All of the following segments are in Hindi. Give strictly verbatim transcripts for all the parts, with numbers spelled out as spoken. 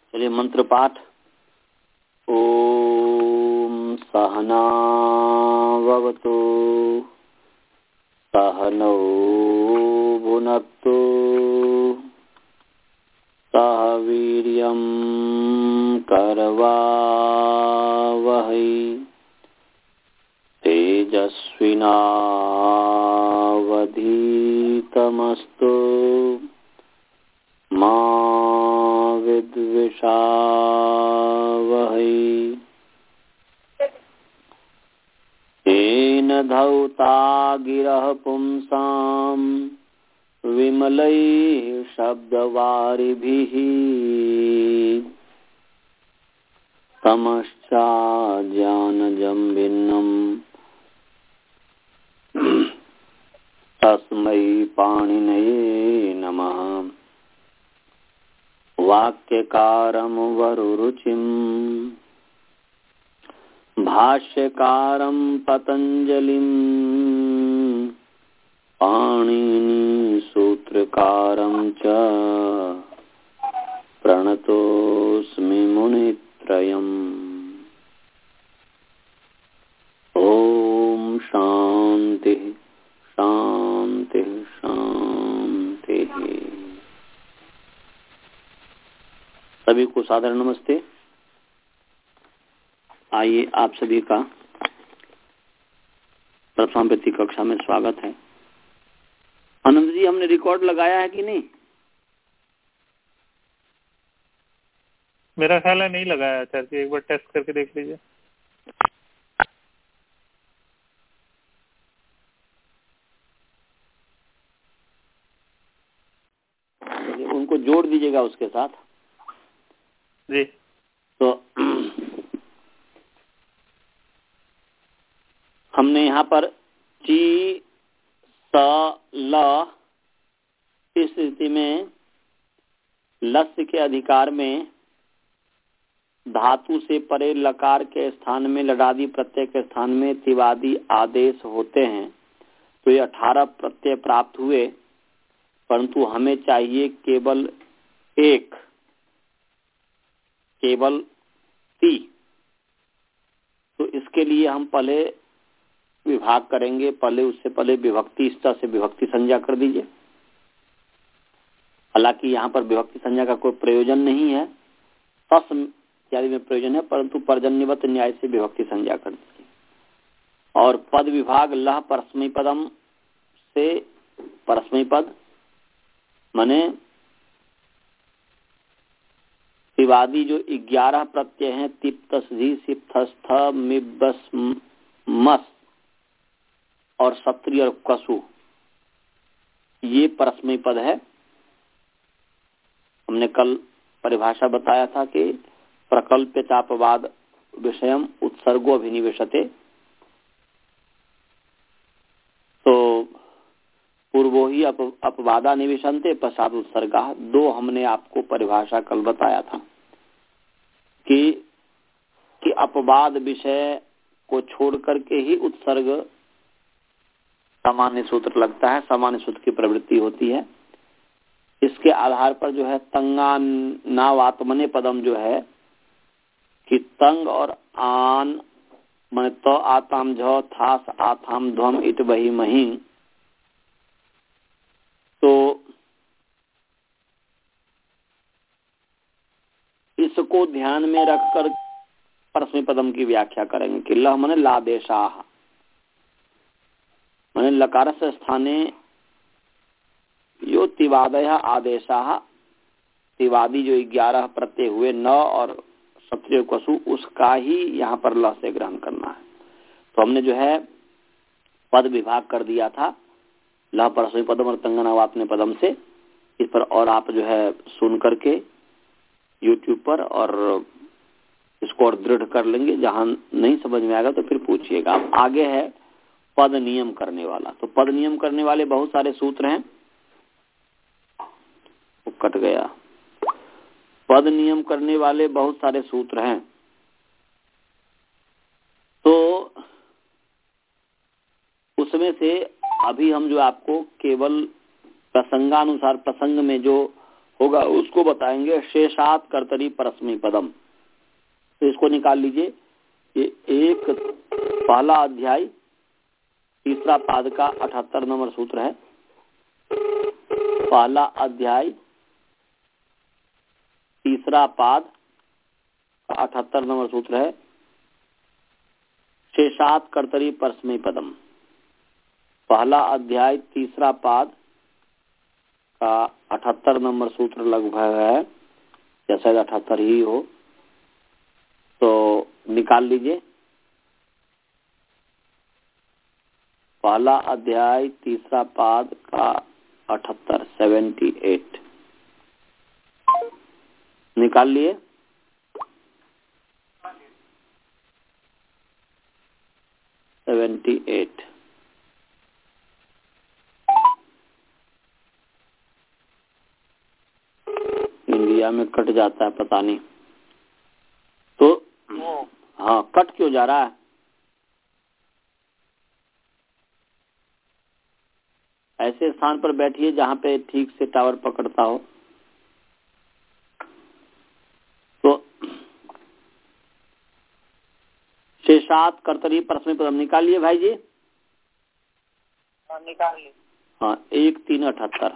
चलिए मंत्र पाठ। ओम सहना भवतु सहनौ भुनक्तु सह वीर्यं करवावहै तेजस्विनावधीतमस्तु मा विद्विषावहै। येन धौता गिरः पुंसां विमलैः शब्दवारिभिः तमश्चाज्ञानजं भिन्नम् तस्मै पाणिनये नमः। वाक्यकारं वरुरुचिं भाष्यकारं पतंजलिं पाणिनि सूत्रकारं च प्रणतोऽस्मि मुनित्रयम्। ओम शांति शांति शांति। सभी को सादर नमस्ते। आइए आप सभी का प्रथम व्यक्ति कक्षा में स्वागत है। आनंद जी, हमने रिकॉर्ड लगाया है कि नहीं? मेरा ख्याल है नहीं लगाया सर जी, एक बार टेस्ट करके देख लीजिए। उनको जोड़ दीजिएगा उसके साथ जी। तो हमने यहाँ पर ची स ल इस स्थिति में लस्य के अधिकार में धातु से परे लकार के स्थान में लडादी प्रत्यय के स्थान में तिवादी आदेश होते हैं। तो ये अठारह प्रत्यय प्राप्त हुए, परंतु हमें चाहिए केवल एक, केवल ती। तो इसके लिए हम पहले विभाग करेंगे। पहले उससे पहले विभक्ति, इस तरह से विभक्ति संज्ञा कर दीजिए। हालांकि यहाँ पर विभक्ति संज्ञा का कोई प्रयोजन नहीं है, तस् इत्यादि में प्रयोजन है, परंतु पर्जन्यवत न्याय से विभक्ति संज्ञा कर दीजिए। और पद विभाग लह परस्मै पदम से, परस्मै पद माने तिवादी जो ग्यारह प्रत्यय हैं, तिप तस्धी सिप थस्थ मिबस मस और सत्री और कसु, ये परस्मै पद है। हमने कल परिभाषा बताया था कि प्रकल्पितापवाद विषयम उत्सर्गो अभिनिवेशते। तो पूर्वो ही अप, अपवादा निवेशन्ते पश्चात उत्सर्गा। दो हमने आपको परिभाषा कल बताया था कि कि अपवाद विषय को छोड़ करके ही उत्सर्ग सामान्य सूत्र लगता है, सामान्य सूत्र की प्रवृत्ति होती है। इसके आधार पर जो है तंगा नावात्मने पदम जो है कि तंग और आन माने तो आताम झ थास आथाम ध्वम इत बही मही। तो इसको ध्यान में रखकर परस्मै पदम की व्याख्या करेंगे कि लह माने लादेशाह माने लकार से स्थाने यो तिवादय आदेशाह, तिवादी जो ग्यारह प्रत्यय हुए न और सत्रिय कसु, उसका ही यहाँ पर ल से ग्रहण करना है। तो हमने जो है पद विभाग कर दिया था लह परस्मै पदम और तंगनावात्मने पदम से। इस पर और आप जो है सुन करके यूट्यूब पर और इसको और दृढ़ कर लेंगे। जहां नहीं समझ में आएगा तो फिर पूछिएगा। अब आगे है पद नियम करने वाला। तो पद नियम करने वाले बहुत सारे सूत्र हैं। वो कट गया। पद नियम करने वाले बहुत सारे सूत्र हैं। तो उसमें से अभी हम जो आपको केवल प्रसंगानुसार, प्रसंग में जो होगा उसको बताएंगे। शेषात कर्तरी परस्मै पदम, तो इसको निकाल लीजिए। ये एक पहला अध्याय तीसरा पाद का अठहत्तर नंबर सूत्र है। पहला अध्याय तीसरा पाद का अठहत्तर नंबर सूत्र है। शेषात कर्तरी परस्मै पदम, पहला अध्याय तीसरा पाद का अठहत्तर नंबर सूत्र लगभग है, या शायद अठहत्तर ही हो, तो निकाल लीजिए। पहला अध्याय तीसरा पाद का अठहत्तर सेवेंटी एट निकाल लिए। सेवेंटी एट इंडिया में कट जाता है, पता नहीं तो। हाँ, कट क्यों जा रहा है? ऐसे स्थान पर बैठिए जहाँ पे ठीक से टावर पकड़ता हो। तो शेषात कर्तरी परस्मै पदम निकालिए भाई जी। हाँ, निकाल ली। हाँ, एक तीन अठहत्तर।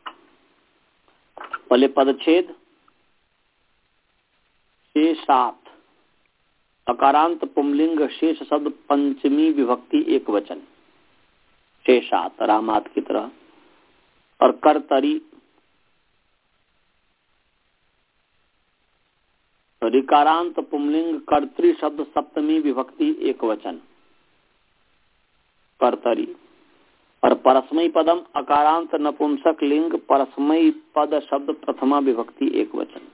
पहले पदच्छेद। शेषात अकारांत पुंलिंग शेष शब्द पंचमी विभक्ति एक वचन। शेषात रामात की तरह। और कर्तरी ऋकारांत पुंलिंग कर्तरी शब्द सप्तमी विभक्ति एक वचन कर्तरी। और परस्मै पदम अकारांत नपुंसक लिंग परस्मै पद शब्द प्रथमा विभक्ति एक वचन।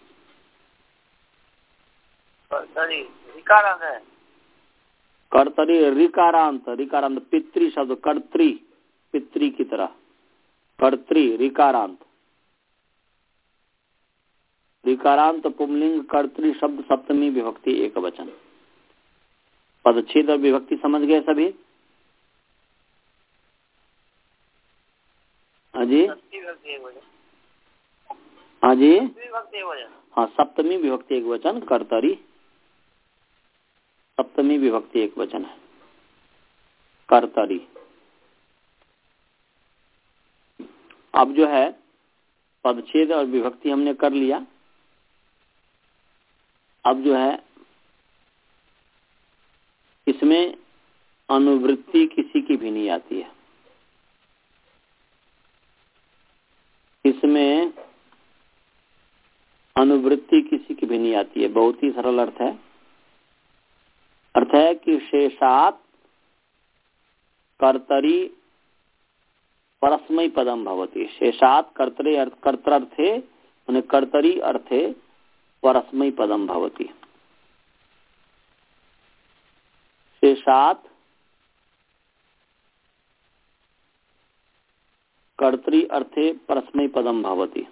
कर्तरी ऋकारांत है। कर्तरी ऋकारांत, ऋकारांत पितृ शब्द कर्तृ, पितृ की तरह कर्तृ ऋकारांत। ऋकारांत पुंलिंग कर्तृ शब्द सप्तमी विभक्ति एक वचन। पदच्छेद और विभक्ति समझ गए सभी? हाँ जी, हाँ जी, हाँ सप्तमी विभक्ति एक वचन कर्तरी, सप्तमी विभक्ति एक वचन है कर्तरी। अब जो है पदच्छेद और विभक्ति हमने कर लिया। अब जो है इसमें अनुवृत्ति किसी की भी नहीं आती है। इसमें अनुवृत्ति किसी की भी नहीं आती है। बहुत ही सरल अर्थ है। अर्थ है कि शेषात कर्तरी परस्मै पदम भवति। शेषात कर्तरे अर्थ कर्तर्थे माने कर्तरी अर्थे परस्मै पदम भवति। शेषात कर्तरी अर्थे परस्मै पदम भवति।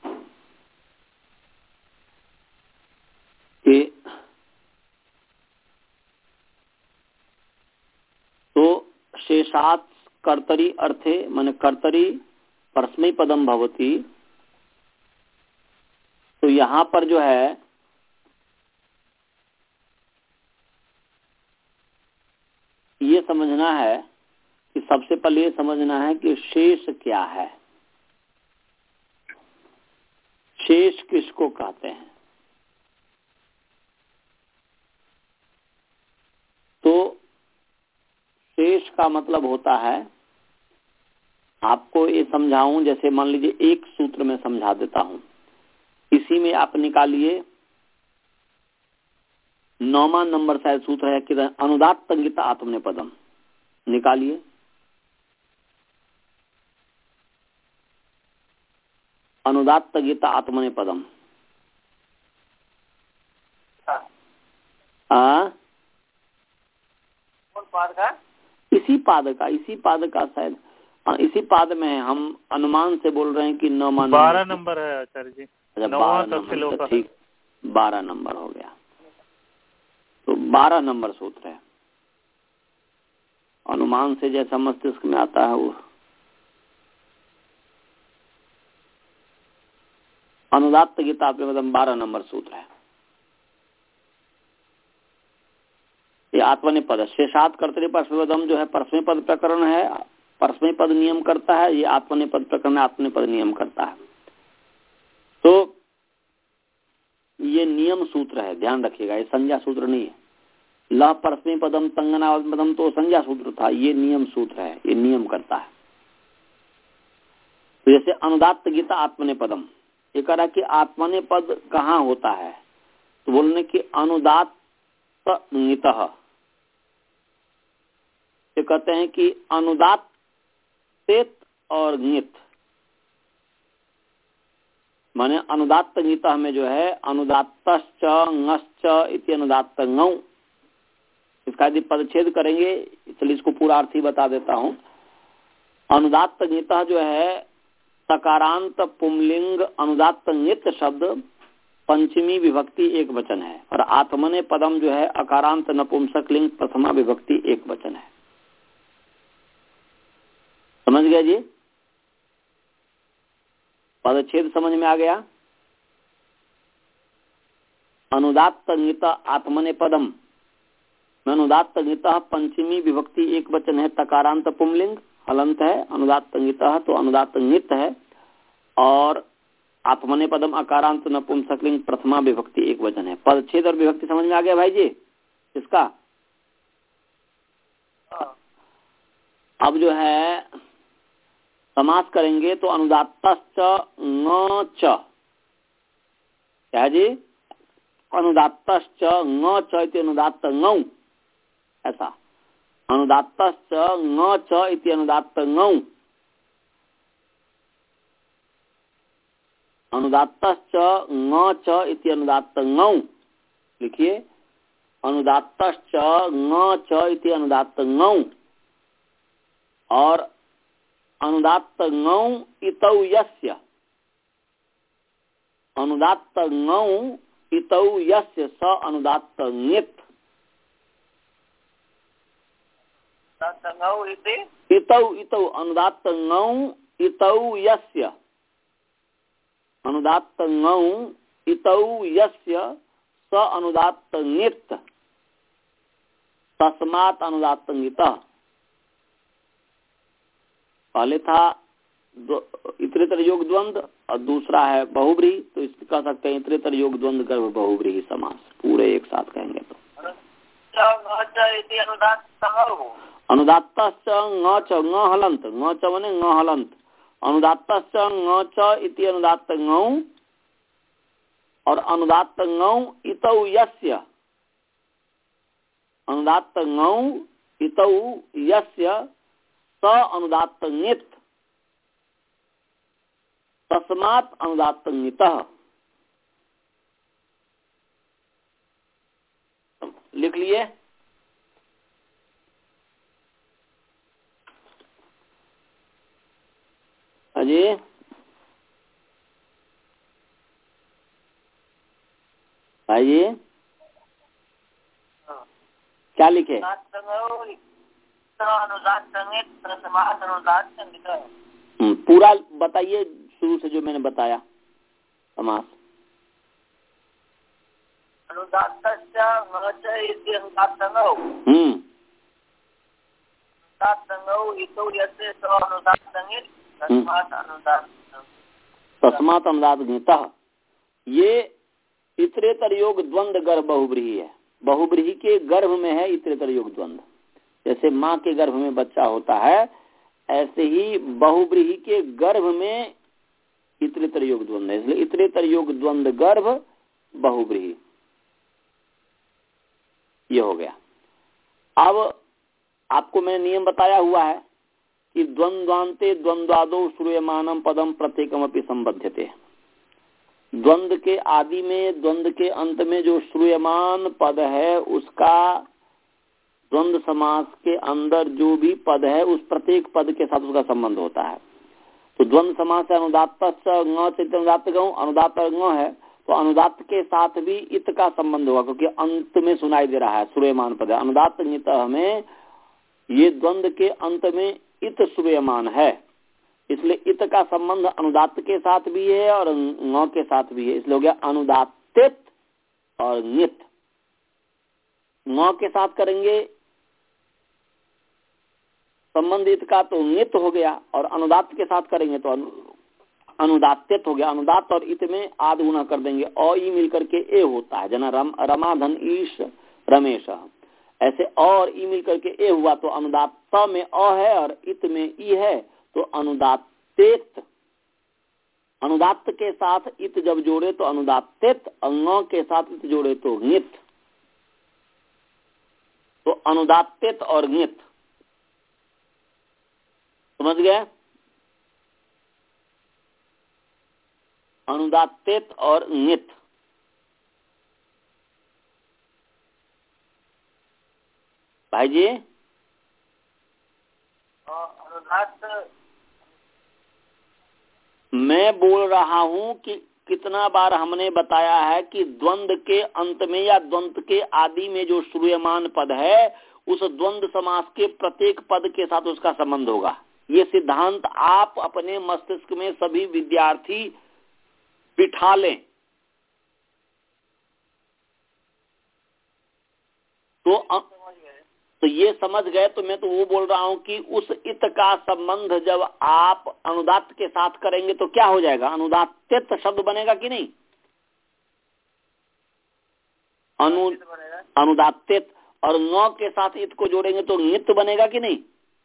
तो शेषात कर्तरी अर्थे माने कर्तरी परस्मै पदम भवति। तो यहाँ पर जो है ये समझना है कि सबसे पहले ये समझना है कि शेष क्या है, शेष किसको कहते हैं। तो शेष का मतलब होता है, आपको ये समझाऊं, जैसे मान लीजिए एक सूत्र में समझा देता हूं। इसी में आप निकालिए नौवां नंबर शायद सूत्र है कि अनुदात्त गीता आत्मनेपदम, निकालिए। अनुदात्त गीता आत्मनेपदम। हाँ, कौन पाद का? इसी पाद का, इसी पाद का शायद, इसी पाद में हम अनुमान से बोल रहे हैं कि नौवां बारह नंबर है आचार्य जी। अच्छा, बारह नंबर, ठीक, बारह नंबर हो गया। तो बारह नंबर सूत्र है। अनुमान से जैसा मस्तिष्क में आता है वो। अनुदात्त गीता आत्मनेपदम बारह नंबर सूत्र है। ये आत्मनेपद शेषात कर्तरी परस्मैपदम जो है परस्मैपद प्रकरण है, परस्मैपद नियम करता है। ये आत्मनेपद प्रकरण आत्मनेपद नियम करता है। तो ये नियम सूत्र है, ध्यान रखिएगा, ये संज्ञा सूत्र नहीं है। ल परस्मैपदम तंगनापदम तो संज्ञा सूत्र था, ये नियम सूत्र है, ये नियम करता है। तो जैसे अनुदात्त गीता आत्मनेपदम, ये कह रहा कि आत्मनेपद कहाँ होता है, तो बोलने की अनुदात्त नितः, ये कहते हैं कि अनुदात्त और नित माने अनुदात्त गीता में जो है अनुदात्तश्च ङश्च इति अनुदात्त ङौ, इसका यदि पदच्छेद करेंगे, इसलिए इसको पूरा अर्थ ही बता देता हूं। अनुदात्त गीता जो है सकारांत पुंलिंग अनुदात्त नित शब्द पंचमी विभक्ति एक वचन है, और आत्मने पदम जो है अकारांत नपुंसकलिंग प्रथमा विभक्ति एक वचन है। समझ गया जी? पदच्छेद समझ में आ गया? अनुदात्त गीता आत्मने पदम, अनुदात्त गीता पंचमी विभक्ति एक वचन है, तकारांत पुंलिंग हलंत है, अनुदात्त गीता तो अनुदात्त नित है, और आत्मने पदम अकारांत नपुंसकलिंग प्रथमा विभक्ति एक वचन है। पदच्छेद और विभक्ति समझ में आ गया भाई जी इसका? अब जो है समास करेंगे तो अनुदात्तश्च ङ च, क्या है जी? अनुदात्तश्च ङ च इति अनुदात्त ङौ, ऐसा अनुदात्तश्च ङ च इति अनुदात्त ङौ, अनुदात्तश्च ङ च इति अनुदात्त ङौ। लिखिए अनुदात्तश्च ङ च इति अनुदात्त ङौ, और अनुदात्त ङौ इतौ यस्य, अनुदात्त ङौ इतौ यस्य स अनुदात्त ङित्, इतौ इतौ अनुदात्त ङौ इतौ यस्य, अनुदात्त ङौ इतौ यस्य स अनुदात्त ङित्, तस्मात् अनुदात्त ङितः। पहले था इतरेतर योग द्वंद्व और दूसरा है बहुब्रीहि, तो इसको कह सकते हैं इतरेतर योग द्वंद्व गर्भ बहुब्रीहि समास, पूरे एक साथ कहेंगे तो अनुदात्तश्च ङ च ङ हलंत, ङ च माने ङ हलंत, अनुदात्तश्च ङ च इति अनुदात्त ङौ, और अनुदात्त ङौ इतौ यस्य, अनुदात्त ङौ इतौ यस्य स अनुदात्त ङित्, तस्मात् अनुदात्त ङितः। लिख लिए? अजय भाई जी क्या लिखे? पूरा बताइए शुरू से जो मैंने बताया समास। हम्म तस्मात् अनुदात्त ङितः, ये इतरेतर योग द्वंद्व गर्भ बहुब्रीहि है। बहुब्रीहि के गर्भ में है इतरेतर योग द्वंद्व, जैसे माँ के गर्भ में बच्चा होता है, ऐसे ही बहुब्रीहि के गर्भ में इतरेतर योग द्वंद्व है, इसलिए इतरेतर योग द्वंद्व गर्भ बहुब्रीहि, ये हो गया। अब आपको मैंने नियम बताया हुआ है कि द्वंद्वान्ते द्वंद्वादो श्रूयमानम पदम प्रत्येकमपि संबध्यते। द्वंद्व के आदि में, द्वंद्व के अंत में जो श्रूयमान पद है उसका द्वंद्व समास के अंदर जो भी पद है उस प्रत्येक पद के साथ उसका संबंध होता है। तो द्वंद्व समास से अनुदात्त अनुदात्त ङौ, अनुदात्त ङ है तो अनुदात्त के साथ भी इत का संबंध होगा, क्योंकि अंत में सुनाई दे रहा है श्रूयमान पद है। अनुदात्त ङितः में ये द्वंद्व के अंत में इत श्रूयमान है, इसलिए इत का संबंध अनुदात्त के साथ भी है और न के साथ भी है, इसलिए हो गया अनुदात्तित और नित। न के साथ करेंगे संबंधित का तो नित हो गया, और अनुदात्त के साथ करेंगे तो अनु, अनुदात्तित हो गया। अनुदात्त और इत में आद गुना कर देंगे, अ ई मिलकर के ए होता है, जना रम, रमाधन ईश रमेश, ऐसे और ई मिलकर के ए हुआ तो अनुदात्त में अ है और इत में ई है तो अनुदात्तित। अनुदात्त के साथ इत जब जोड़े तो अनुदात्तित, अंग के साथ इत जोड़े तो नित, तो अनुदात्तित और नित। समझ गए? अनुदात्तित और नित। भाई जी अनुदात्त मैं बोल रहा हूं कि कितना बार हमने बताया है कि द्वंद्व के अंत में या द्वंद्व के आदि में जो श्रूयमान पद है उस द्वंद्व समास के प्रत्येक पद के साथ उसका संबंध होगा। ये सिद्धांत आप अपने मस्तिष्क में सभी विद्यार्थी बिठा लें तो तो ये समझ गए। तो मैं तो वो बोल रहा हूं कि उस इत का संबंध जब आप अनुदात्त के साथ करेंगे तो क्या हो जाएगा? अनुदात्तित शब्द बनेगा कि नहीं? अनु अनुदात्तित। और न के साथ इत को जोड़ेंगे तो नित बनेगा कि नहीं?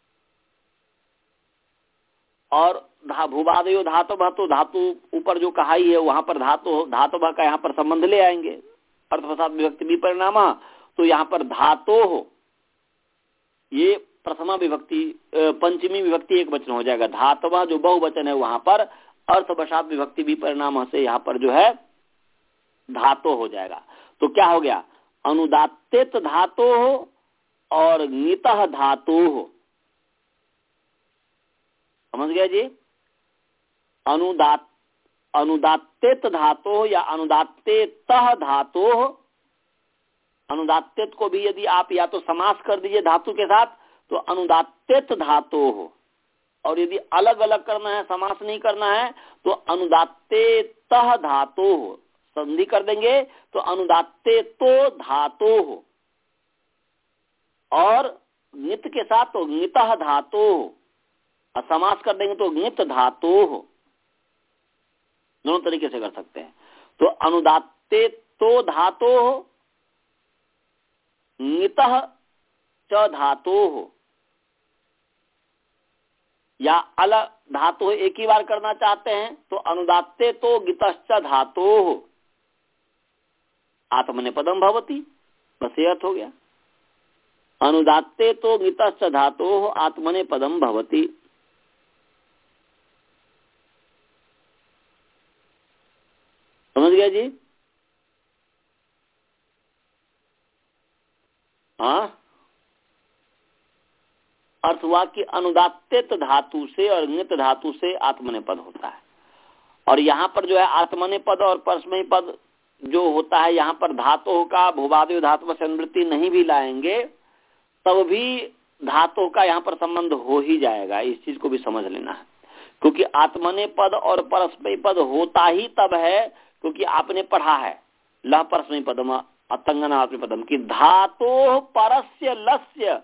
और धा भूवादयो धातु तो धातु ऊपर जो कहा ही है वहां पर धातु धातु का यहाँ पर संबंध ले आएंगे। अर्थवसात विभक्ति भी परिणाम, तो यहाँ पर धातो हो, ये प्रथमा विभक्ति पंचमी विभक्ति एक वचन हो जाएगा। धातवा जो बहुवचन है वहां पर अर्थवसात विभक्ति भी परिणाम से यहाँ पर जो है धातो हो जाएगा। तो क्या हो गया? अनुदात्तित धातो हो और नितः धातो हो। समझ गया जी? अनुदात अनुदात्तित धातो हो या अनुदात्तित धातो हो। अनुदात्तित को भी यदि आप या तो समास कर दीजिए धातु के साथ तो अनुदात्तित धातो हो, और यदि अलग अलग करना है, समास नहीं करना है, तो अनुदात्तित धातो हो, संधि कर देंगे तो अनुदात्तितो धातो हो, और नित के साथ तो नितः धातो हो, और समास कर देंगे तो नित धातो हो। दोनों तरीके से कर सकते हैं। तो अनुदात्तितो धातो हो, नितः च धातो हो, या अलग धातु एक ही बार करना चाहते हैं तो अनुदात्ते तो गितश्च धातो हो, आत्मनेपदम भवति, बस ये अर्थ हो गया। अनुदात्ते तो गितश्च धातो हो आत्मनेपदम भवति। समझ गया जी? हाँ, अर्थ हुआ कि अनुदात्तित धातु से और नित धातु से आत्मनेपद होता है। और यहाँ पर जो है आत्मनेपद और परस्मैपदी पद जो होता है, यहाँ पर धातु का भूवादयो धातु से अनुवृत्ति नहीं भी लाएंगे तब भी धातु का यहाँ पर संबंध हो ही जाएगा। इस चीज को भी समझ लेना है, क्योंकि आत्मनेपद और परस्मैपद होता ही तब है क्योंकि आपने पढ़ा है लह परस्मैपदम अतंगना आत्मनेपदम की धातो परस्य लस्य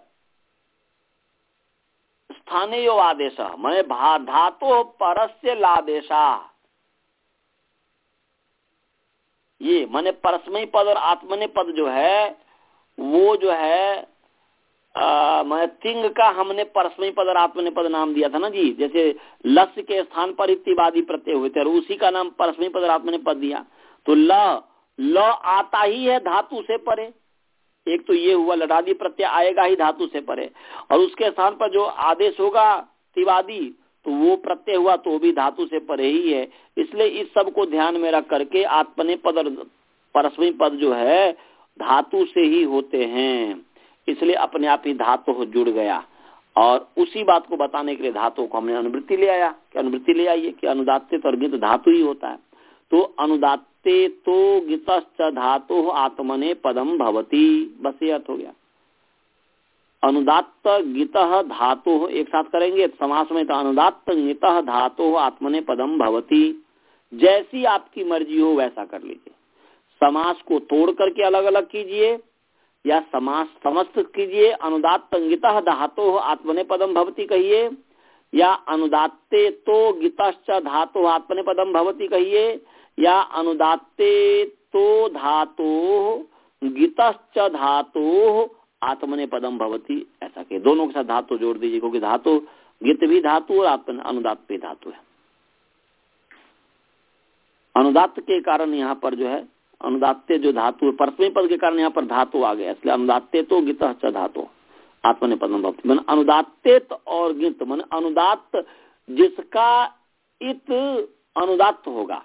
स्थाने यो आदेश, मैंने धातो परस्य लादेशा, ये माने परस्मैपद पद और आत्मने पद जो है वो जो है मैं तिंग का हमने परस्मैपद पद और आत्मने पद नाम दिया था ना जी। जैसे लस्य के स्थान पर इत्तिवादी प्रत्यय हुए थे और उसी का नाम परस्मैपद पद और आत्मने पद दिया। तो ल ल आता ही है धातु से परे, एक तो ये हुआ लडादी प्रत्यय आएगा ही धातु से परे, और उसके स्थान पर जो आदेश होगा तिवादी तो वो प्रत्यय हुआ तो भी धातु से परे ही है। इसलिए इस सब को ध्यान में रख करके आत्मने पद और परस्मैपद पद जो है धातु से ही होते हैं, इसलिए अपने आप ही धातु जुड़ गया। और उसी बात को बताने के लिए धातु को हमने अनुवृत्ति ले आया कि अनुवृत्ति ले आइए कि अनुदात्तित और गित धातु ही होता है। तो अनुदात्ते तो गितश्च धातु आत्मने पदम भवति, बस ये अर्थ हो गया। अनुदात्त गितः धातु, एक साथ करेंगे समास में, तो अनुदात्त गितः धातु आत्मने पदम भवती। जैसी आपकी मर्जी हो वैसा कर लीजिए, समास को तोड़ करके अलग अलग कीजिए या समास समस्त कीजिए। अनुदात्त गितः धातु आत्मने पदम भवती कहिए, या अनुदात्ते तो गितश्च धातु आत्मने पदम भवती कहिए, या अनुदात्ते तो धातु गितश्च धातु आत्मने पदम भवती, ऐसा के दोनों के साथ धातु जोड़ दीजिए, क्योंकि धातु गित भी धातु और अनुदात्त भी धातु है। अनुदात्त के कारण यहाँ पर जो है अनुदात्ते जो धातु है, परस्मै पद के कारण यहाँ पर धातु आ गया, इसलिए अनुदात्ते तो गितश्च धातु आत्मने पदम भवती। मन अनुदात्तेत और गित मन अनुदात्त जिसका इत अनुदात्त होगा,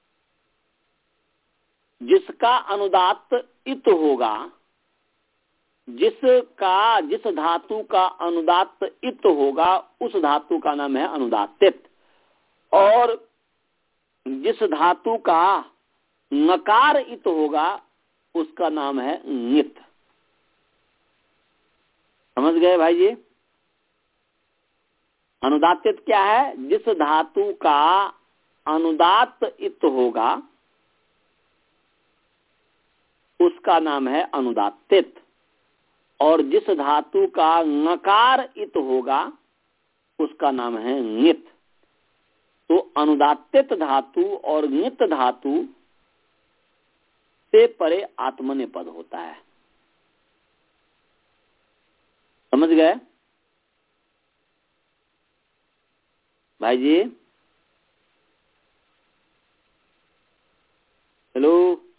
जिसका अनुदात्त इत होगा, जिसका जिस धातु का अनुदात्त इत होगा उस धातु का नाम है अनुदात्तित, और जिस धातु का नकार इत होगा उसका नाम है ङित। समझ गए भाई जी? अनुदात्तित क्या है? जिस धातु का अनुदात्त इत होगा उसका नाम है अनुदात्तित, और जिस धातु का नकार इत होगा उसका नाम है ङित। तो अनुदात्तित धातु और ङित धातु से परे आत्मने पद होता है। समझ गए भाई जी? हेलो,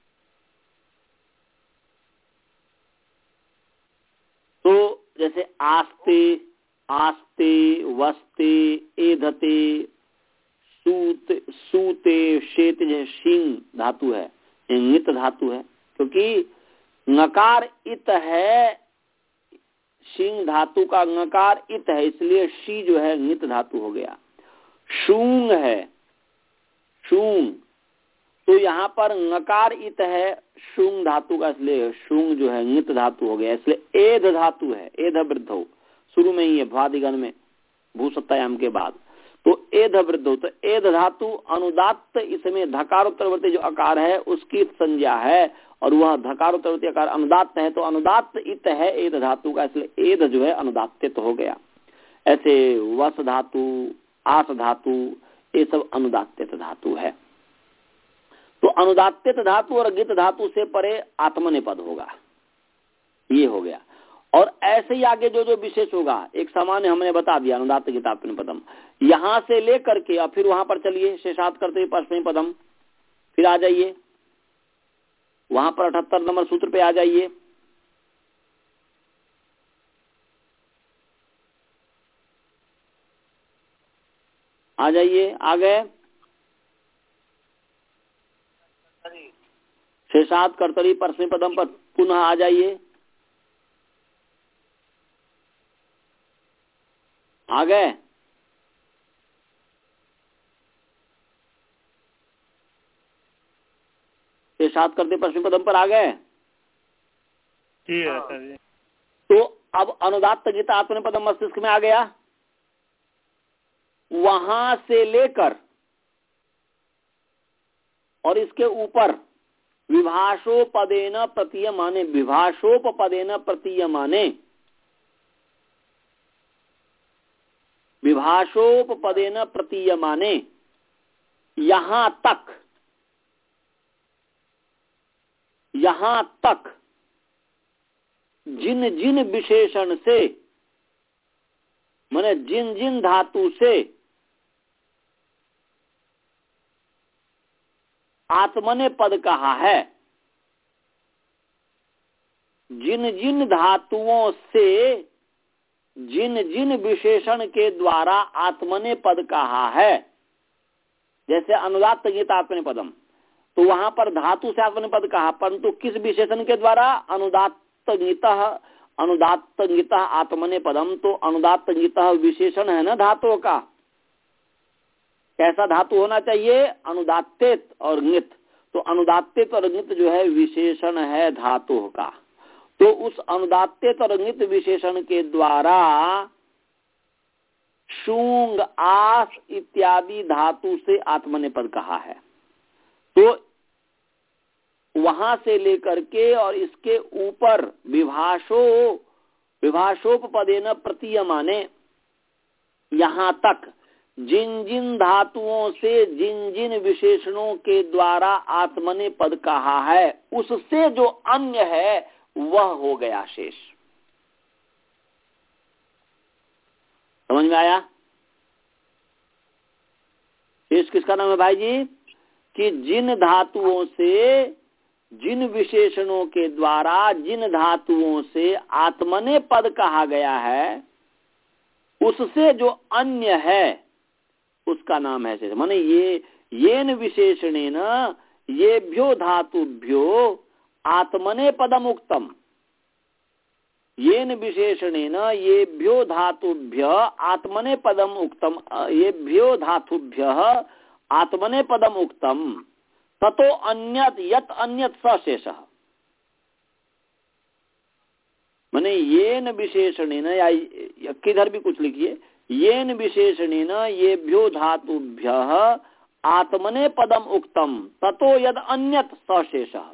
तो जैसे आस्ते, आस्ते, वस्ते, एधते, सूत, सूते, शेत, जैसे शींग धातु है, ङित धातु है, क्योंकि नकार इत है, शींग धातु का नकार इत है, इसलिए शी जो है ङित धातु हो गया। शूंग है, शूंग, तो यहाँ पर नकार इत है शूंग धातु का, इसलिए शूंग जो है ङित धातु हो गया। इसलिए एध धातु है, एध वृद्धौ शुरू में ही है भ्वादिगण में भूसत्तायाम के बाद, तो एध वृद्धौ, तो एध धातु अनुदात्त, इसमें धकारोत्तरवर्ती जो आकार है उसकी संज्ञा है, और वह धकारोत्तरवर्ती आकार अनुदात्त है, तो अनुदात्त इत है एध धातु का, इसलिए एध जो है अनुदात्तित हो गया। ऐसे वस धातु, आस धातु, ये सब अनुदात्तित धातु है। तो अनुदात्तित धातु और गित धातु से परे आत्मने पद होगा, ये हो गया। और ऐसे ही आगे जो जो विशेष होगा, एक सामान्य हमने बता दिया अनुदात्त गित आत्मने पदम, यहां से लेकर के और फिर वहां पर चलिए शेषात करते हुए परस्मै पदम, फिर आ जाइए वहां पर अठहत्तर नंबर सूत्र पे आ जाइए। आ जाइए, आ गए शेषात कर्तरी परस्मै पदम पर पुनः आ जाइए, आ गए? शेषात करते परस्मै पदम पर आ गए? जी है सर जी। तो अब अनुदात्त गित आत्मने पदम मस्तिष्क में आ गया, वहां से लेकर और इसके ऊपर विभाषोपदेन प्रतीयमाने, विभाषोपदेन प्रतीयमाने, विभाषोपदेन प्रतीयमाने, यहां तक, यहां तक जिन जिन विशेषण से, माने जिन जिन धातु से आत्मने पद कहा है, जिन जिन धातुओं से जिन जिन विशेषण के द्वारा आत्मने पद कहा है, जैसे अनुदात्त गित आत्मने पदम, तो वहां पर धातु से आत्मने पद कहा, परंतु किस विशेषण के द्वारा? अनुदात्त गितः, अनुदात्त गितः आत्मने पदम, तो अनुदात्त गितः विशेषण है ना धातुओं का। कैसा धातु होना चाहिए? अनुदात्तित और ङित। तो अनुदात्तित और ङित जो है विशेषण है धातु का, तो उस अनुदात्तेत और ङित विशेषण के द्वारा शूंग आस इत्यादि धातु से आत्मनेपद कहा है। तो वहां से लेकर के और इसके ऊपर विभाषो विभाषोपदेन प्रतीयमाने यहाँ तक जिन जिन धातुओं से जिन जिन विशेषणों के द्वारा आत्मनेपद कहा है उससे जो अन्य है वह हो गया शेष। समझ में आया? शेष किसका नाम है भाई जी? कि जिन धातुओं से जिन विशेषणों के द्वारा जिन धातुओं से आत्मनेपद कहा गया है उससे जो अन्य है उसका नाम है शेष। माने ये येन विशेषणेन येभ्यो धातुभ्यो आत्मनेपदम उक्तम, येन विशेषणेन येभ्यो धातुभ्य आत्मनेपदम उक्तम, येभ्यो धातुभ्य आत्मनेपदम उक्तम ततो अन्यत यत अन्यत सशेषः। माने येन विशेषणेन या किधर भी कुछ लिखिए, येन विशेषणेन येभ्यो धातुभ्य आत्मनेपदम उक्तम ततो यद अन्यत सशेषः।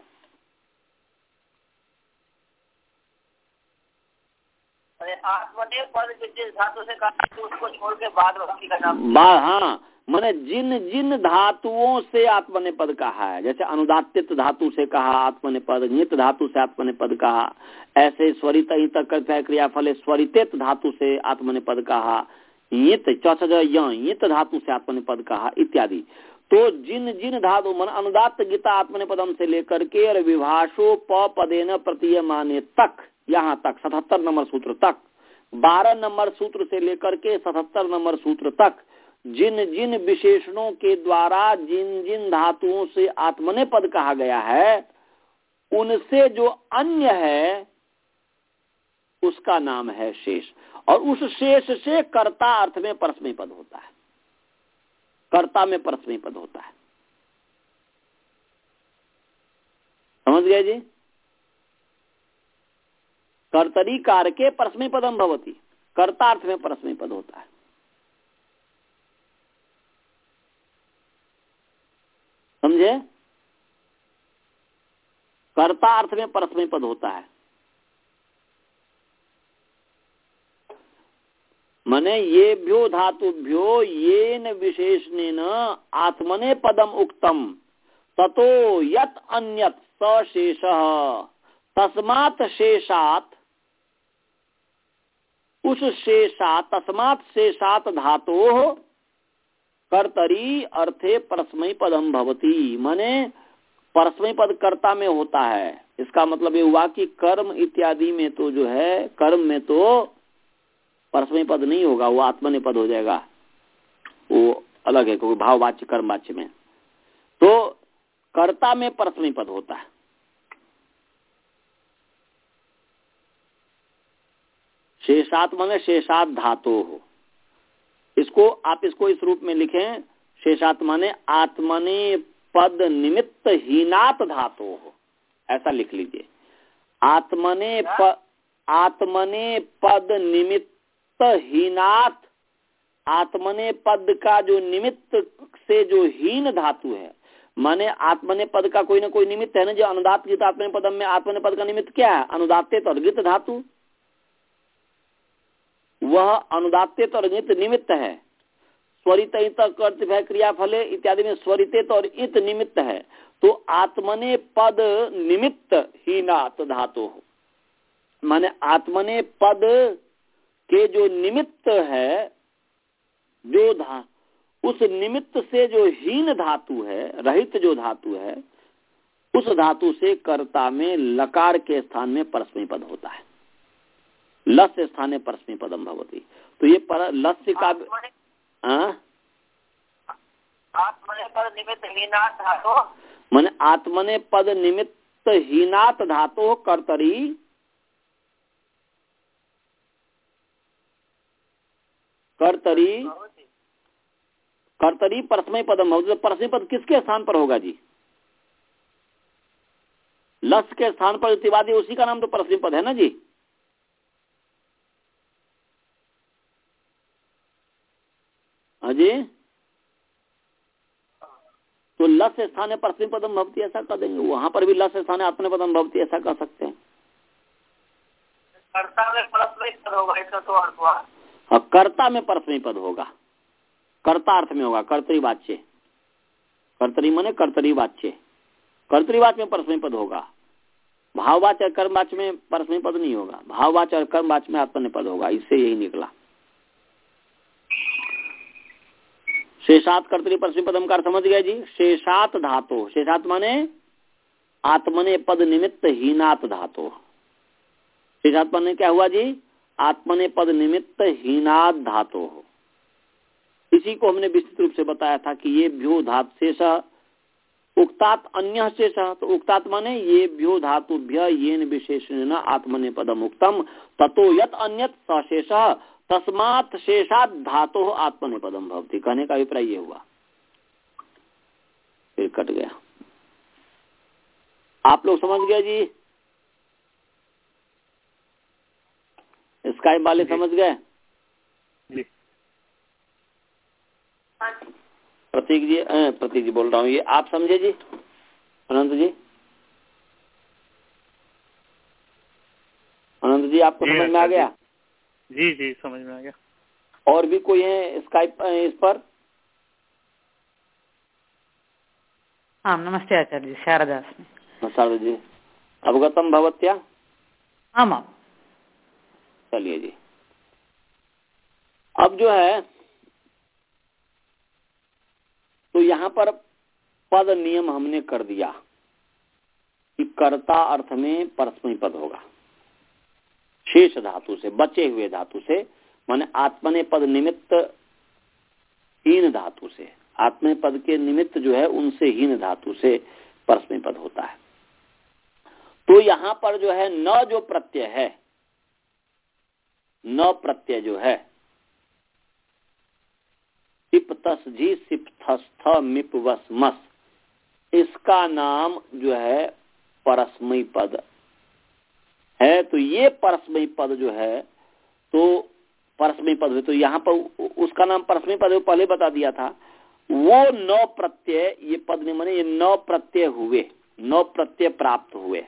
आत्मनेपद जिस धातु से कहा उसको छोड़ के बाद बाकी का नाम। हाँ, मैंने जिन जिन धातुओं से आत्मनेपद कहा है, जैसे अनुदात्तित धातु से कहा आत्मनेपद, ङित धातु से आत्मनेपद कहा, ऐसे स्वरित तक करता है क्रियाफल स्वरितेत धातु से आत्मनेपद कहा, ङित ङित धातु से आत्मनेपद कहा इत्यादि। तो जिन जिन धातु मन अनुदात्त गीता आत्मनेपदम से लेकर के और विभाषो प पदेन प्रतीयमाने तक, यहाँ तक सतहत्तर नंबर सूत्र तक, बारह नंबर सूत्र से लेकर के सतहत्तर नंबर सूत्र तक जिन जिन विशेषणों के द्वारा जिन जिन धातुओं से आत्मनेपद कहा गया है उनसे जो अन्य है उसका नाम है शेष। और उस शेष से कर्ता अर्थ में परस्मै पद होता है, कर्ता में परस्मै पद होता है। समझ गए जी? कर्तरी कारके परस्मै पदम भवति, कर्ता अर्थ में परस्मै पद होता है। समझे? कर्ता अर्थ में परस्मै पद होता है। मने येभ्यो धातुभ्यो येन विशेषणेन आत्मनेपदम उक्तम ततो यत अन्यत सशेषः तस्मात् शेषात्, उस शेषात् तस्मात् शेषात् धातोः कर्तरी अर्थे परस्मै पदम भवति। माने परस्मै पद कर्ता में होता है। इसका मतलब ये हुआ कि कर्म इत्यादि में तो जो है, कर्म में तो परस्मै पद नहीं होगा, वो आत्मनेपद हो जाएगा, वो अलग है, क्योंकि भाववाच्य कर्मवाच्य में। तो कर्ता में परस्मै पद होता है। शेषात माने शेषात धातु हो, इसको आप इसको इस रूप में लिखें, शेषात माने आत्मने पद निमित्त हीनात धातु हो, ऐसा लिख लीजिए। आत्मने प, आत्मने पद निमित्त हीनात, आत्मने पद का जो निमित्त से जो हीन धातु है, माने आत्मने पद का कोई ना कोई निमित्त है ना। जो अनुदात्त गीत आत्मने पदम में आत्मने पद का निमित्त क्या है? अनुदात्तेत और ङित धातु, वह अनुदात्तेत और ङित निमित्त है। स्वरित क्रियाफले इत्यादि में स्वरितेत और इत निमित्त है। तो आत्मने पद निमित्त हीनात धातु हो, माने आत्मने पद के जो निमित्त है, जो धा उस निमित्त से जो हीन धातु है, रहित जो धातु है, उस धातु से कर्ता में लकार के स्थान में परस्मै पद होता है। लस्य स्थाने परस्मै पदम भवति। तो ये पर लस्य का आत्मने पद निमित्त हीनात धातु, माने आत्मने पद निमित्त हीनात धातु कर्तरी कर्तरी कर्तरी परस्मै पदम भवति। परस्मै पद किसके स्थान पर होगा जी? लस के स्थान पर तिवादी, उसी का नाम तो परस्मै पद है ना जी। अजी तो लस स्थान परस्मै पदम भवति ऐसा कर देंगे, वहां पर भी लस स्थान आत्मनेपदम भवति ऐसा कर सकते हैं। कर्ता में परस्मै पद होगा, इसका तो अर्थ हुआ। और कर्ता में परस्मै पद होगा, कर्ता अर्थ में होगा, कर्तरीवाच्य, कर्तरी माने कर्तरीवाच्य, कर्तरीवाच्य में परस्मै पद होगा। भाववाच्य और कर्मवाच्य में परस्मै पद नहीं होगा, भाववाच्य और कर्मवाच्य में आत्मनेपद होगा। इससे यही निकला। शेषात कर्तरी परस्मै पदम का समझ गए जी। शेषात धातु, शेषात माने आत्मने पद निमित्त हीनात धातु। शेषात माने क्या हुआ जी? आत्मने पद निमित्त हीनात धातु। इसी को हमने विस्तृत रूप से बताया था कि ये भ्यो धातु शेष उक्तात अन्य शेष, तो उक्तात माने ये भ्यो धातुभ्य येन विशेषण आत्मने पदम उक्तम ततो यत अन्यत सशेष तस्मात् शेषात धातु आत्मने पदम भवति। कहने का अभिप्राय ये हुआ। फिर कट गया। आप लोग समझ गए जी? स्काई वाले समझ गए? प्रतीक जी, प्रतीक जी बोल रहा हूँ, ये आप समझे जी? अनंत जी, अनंत जी आपको समझ में आ गया? जी जी समझ में आ गया। और भी कोई है स्काइप इस पर? हाँ नमस्ते आचार्य जी, शारदा अस्मि। शारदा जी अवगतम भवत्या? आमां। चलिए जी, अब जो है तो यहाँ पर पद नियम हमने कर दिया कि कर्ता अर्थ में परस्मै पद होगा शेष धातु से, बचे हुए धातु से, माने आत्मने पद निमित्त हीन धातु से, आत्मने पद के निमित्त जो है उनसे हीन धातु से परस्मै पद होता है। तो यहाँ पर जो है न जो प्रत्यय है, न प्रत्यय जो है सिप तस जी सिप थस्थ मिप वस मस, इसका नाम जो है परस्मै पद है। तो ये परस्मै पद जो है तो परस्मै पद है, तो यहाँ पर उसका नाम परस्मै पद है, पहले बता दिया था। वो नौ प्रत्यय, ये पद नहीं माने, ये नौ प्रत्यय हुए, नौ प्रत्यय प्राप्त हुए,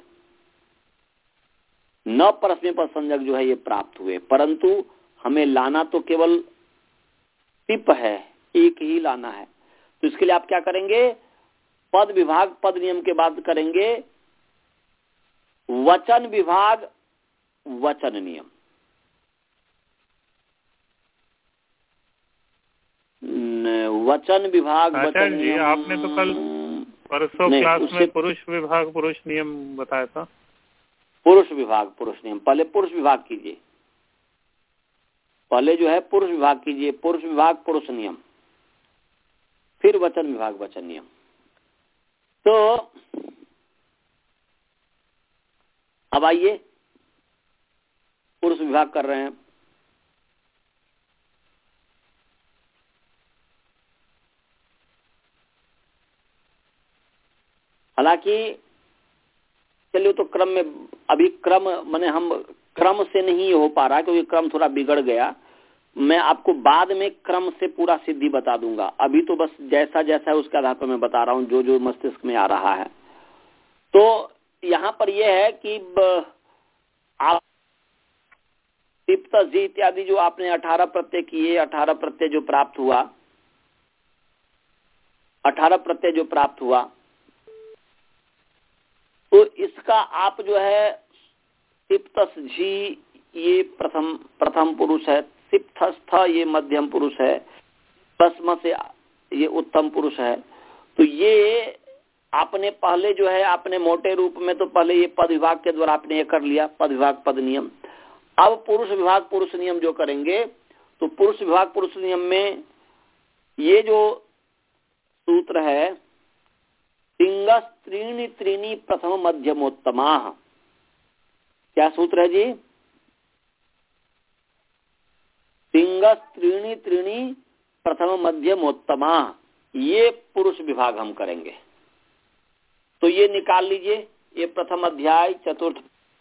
नौ परस्मै पद संज्ञक जो है ये प्राप्त हुए। परंतु हमें लाना तो केवल टिप है, एक ही लाना है। तो इसके लिए आप क्या करेंगे? पद विभाग पद नियम के बाद करेंगे वचन विभाग वचन नियम। वचन विभाग वचन नियम। आपने तो कल परसों क्लास में पुरुष विभाग पुरुष नियम बताया था। पुरुष विभाग पुरुष नियम, पहले पुरुष विभाग कीजिए, पहले जो है पुरुष विभाग कीजिए, पुरुष विभाग पुरुष नियम, फिर वचन विभाग वचन नियम। तो अब आइए पुरुष विभाग कर रहे हैं। हालांकि चलिए तो क्रम में, अभी क्रम माने हम क्रम से नहीं हो पा रहा क्योंकि क्रम थोड़ा बिगड़ गया। मैं आपको बाद में क्रम से पूरा सिद्धि बता दूंगा। अभी तो बस जैसा जैसा है उसके आधार पर मैं बता रहा हूं, जो जो मस्तिष्क में आ रहा है। तो यहाँ पर यह है कि आप जी इत्यादि जो आपने अठारह प्रत्यय किए, अठारह प्रत्यय जो प्राप्त हुआ, अठारह प्रत्यय जो प्राप्त हुआ, तो इसका आप जो है सिप्तस झी ये प्रथम प्रथम पुरुष है, सिप्थस्थ ये मध्यम पुरुष है, तस्म से ये उत्तम पुरुष है। तो ये आपने पहले जो है आपने मोटे रूप में तो पहले ये पद विभाग के द्वारा आपने ये कर लिया, पद विभाग पद नियम। अब पुरुष विभाग पुरुष नियम जो करेंगे, तो पुरुष विभाग पुरुष नियम में ये जो सूत्र है तिंगस त्रीणि त्रीणि प्रथम मध्यमोत्तमा, क्या सूत्र है जी? तिंगस त्रीणि त्रीणि प्रथम मध्यमोत्तमा, ये पुरुष विभाग हम करेंगे। तो ये निकाल लीजिए, ये प्रथम अध्याय चतुर्थ